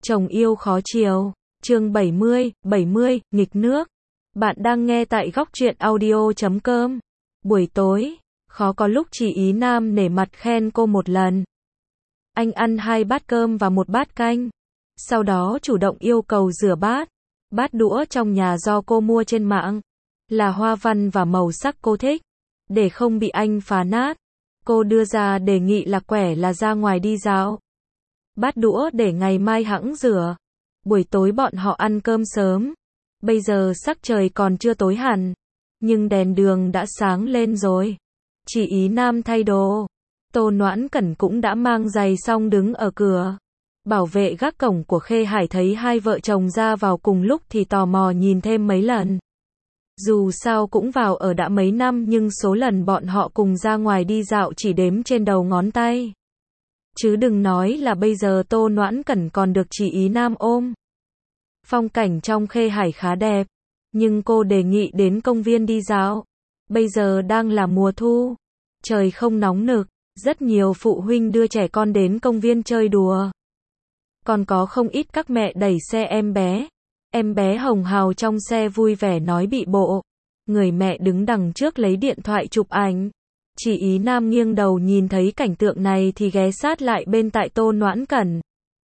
Chồng yêu khó chiều. Chương 70, nghịch nước. Bạn đang nghe tại góc truyện audio.com. Buổi tối, khó có lúc chị Ý Nam nể mặt khen cô một lần. Anh ăn 2 bát cơm và 1 bát canh. Sau đó chủ động yêu cầu rửa bát. Bát đũa trong nhà do cô mua trên mạng. Là hoa văn và màu sắc cô thích. Để không bị anh phá nát, cô đưa ra đề nghị là quẻ là ra ngoài đi dạo. Bát đũa để ngày mai hẵng rửa. Buổi tối bọn họ ăn cơm sớm. Bây giờ sắc trời còn chưa tối hẳn, nhưng đèn đường đã sáng lên rồi. Chị Ý Nam thay đồ. Tô Noãn Cẩn cũng đã mang giày xong đứng ở cửa. Bảo vệ gác cổng của Khê Hải thấy hai vợ chồng ra vào cùng lúc thì tò mò nhìn thêm mấy lần. Dù sao cũng vào ở đã mấy năm nhưng số lần bọn họ cùng ra ngoài đi dạo chỉ đếm trên đầu ngón tay. Chứ đừng nói là bây giờ Tô Noãn Cẩn còn được chị Ý Nam ôm. Phong cảnh trong Khê Hải khá đẹp, nhưng cô đề nghị đến công viên đi dạo. Bây giờ đang là mùa thu, trời không nóng nực, rất nhiều phụ huynh đưa trẻ con đến công viên chơi đùa. Còn có không ít các mẹ đẩy xe em bé hồng hào trong xe vui vẻ nói bị bộ. Người mẹ đứng đằng trước lấy điện thoại chụp ảnh. Chị Ý Nam nghiêng đầu nhìn thấy cảnh tượng này thì ghé sát lại bên tai Tô Noãn Cẩn.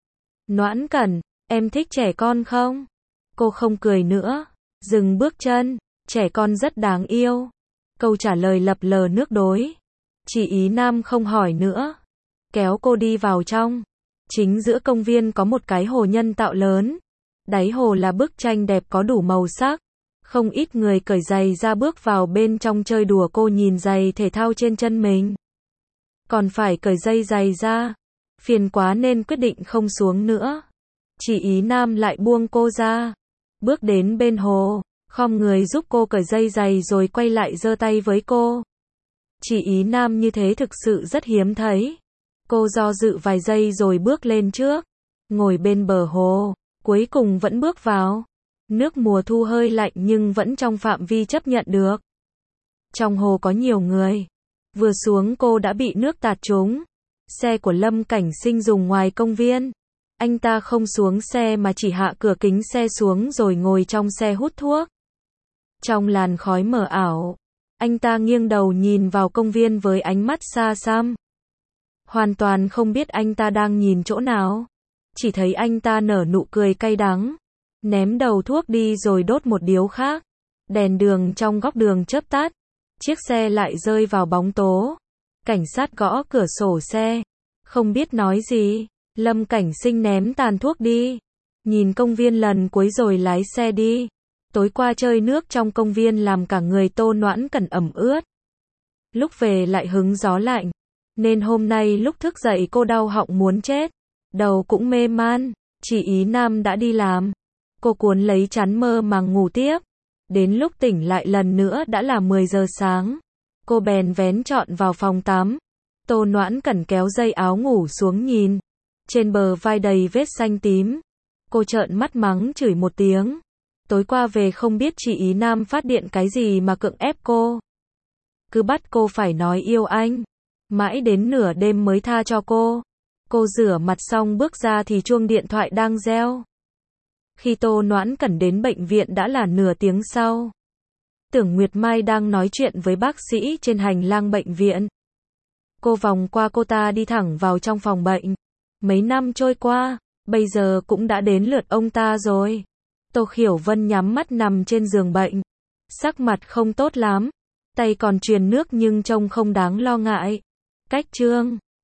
Noãn Cẩn, em thích trẻ con không? Cô không cười nữa, dừng bước chân. Trẻ con rất đáng yêu. Câu trả lời lập lờ nước đối. Chị Ý Nam không hỏi nữa, kéo cô đi vào trong. Chính giữa công viên có một cái hồ nhân tạo lớn. Đáy hồ là bức tranh đẹp có đủ màu sắc. Không ít người cởi giày ra bước vào bên trong chơi đùa. Cô nhìn giày thể thao trên chân mình, còn phải cởi dây giày ra. Phiền quá nên quyết định không xuống nữa. Chị Ý Nam lại buông cô ra, bước đến bên hồ, khom người giúp cô cởi dây giày rồi quay lại giơ tay với cô. Chị Ý Nam như thế thực sự rất hiếm thấy. Cô do dự vài giây rồi bước lên trước, ngồi bên bờ hồ, cuối cùng vẫn bước vào. Nước mùa thu hơi lạnh nhưng vẫn trong phạm vi chấp nhận được. Trong hồ có nhiều người. Vừa xuống cô đã bị nước tạt trúng. Xe của Lâm Cảnh Sinh dùng ngoài công viên. Anh ta không xuống xe mà chỉ hạ cửa kính xe xuống rồi ngồi trong xe hút thuốc. Trong làn khói mờ ảo, anh ta nghiêng đầu nhìn vào công viên với ánh mắt xa xăm. Hoàn toàn không biết anh ta đang nhìn chỗ nào. Chỉ thấy anh ta nở nụ cười cay đắng, ném đầu thuốc đi rồi đốt một điếu khác. Đèn đường trong góc đường chớp tắt. Chiếc xe lại rơi vào bóng tố. Cảnh sát gõ cửa sổ xe. Không biết nói gì, Lâm Cảnh Sinh ném tàn thuốc đi. Nhìn công viên lần cuối rồi lái xe đi. Tối qua chơi nước trong công viên làm cả người Tô Noãn Cẩn ẩm ướt. Lúc về lại hứng gió lạnh, nên hôm nay lúc thức dậy cô đau họng muốn chết. Đầu cũng mê man. Chị Ý Nam đã đi làm. Cô cuốn lấy chăn mơ màng ngủ tiếp. Đến lúc tỉnh lại lần nữa đã là 10 giờ sáng. Cô bèn vén trọn vào phòng tắm. Tô Noãn Cẩn kéo dây áo ngủ xuống nhìn. Trên bờ vai đầy vết xanh tím. Cô trợn mắt mắng chửi một tiếng. Tối qua về không biết chị Ý Nam phát điện cái gì mà cưỡng ép cô. Cứ bắt cô phải nói yêu anh. Mãi đến nửa đêm mới tha cho cô. Cô rửa mặt xong bước ra thì chuông điện thoại đang reo. Khi Tô Noãn Cẩn đến bệnh viện đã là nửa tiếng sau. Tưởng Nguyệt Mai đang nói chuyện với bác sĩ trên hành lang bệnh viện. Cô vòng qua cô ta đi thẳng vào trong phòng bệnh. Mấy năm trôi qua, bây giờ cũng đã đến lượt ông ta rồi. Tô Khiểu Vân nhắm mắt nằm trên giường bệnh. Sắc mặt không tốt lắm. Tay còn truyền nước nhưng trông không đáng lo ngại. Cách chương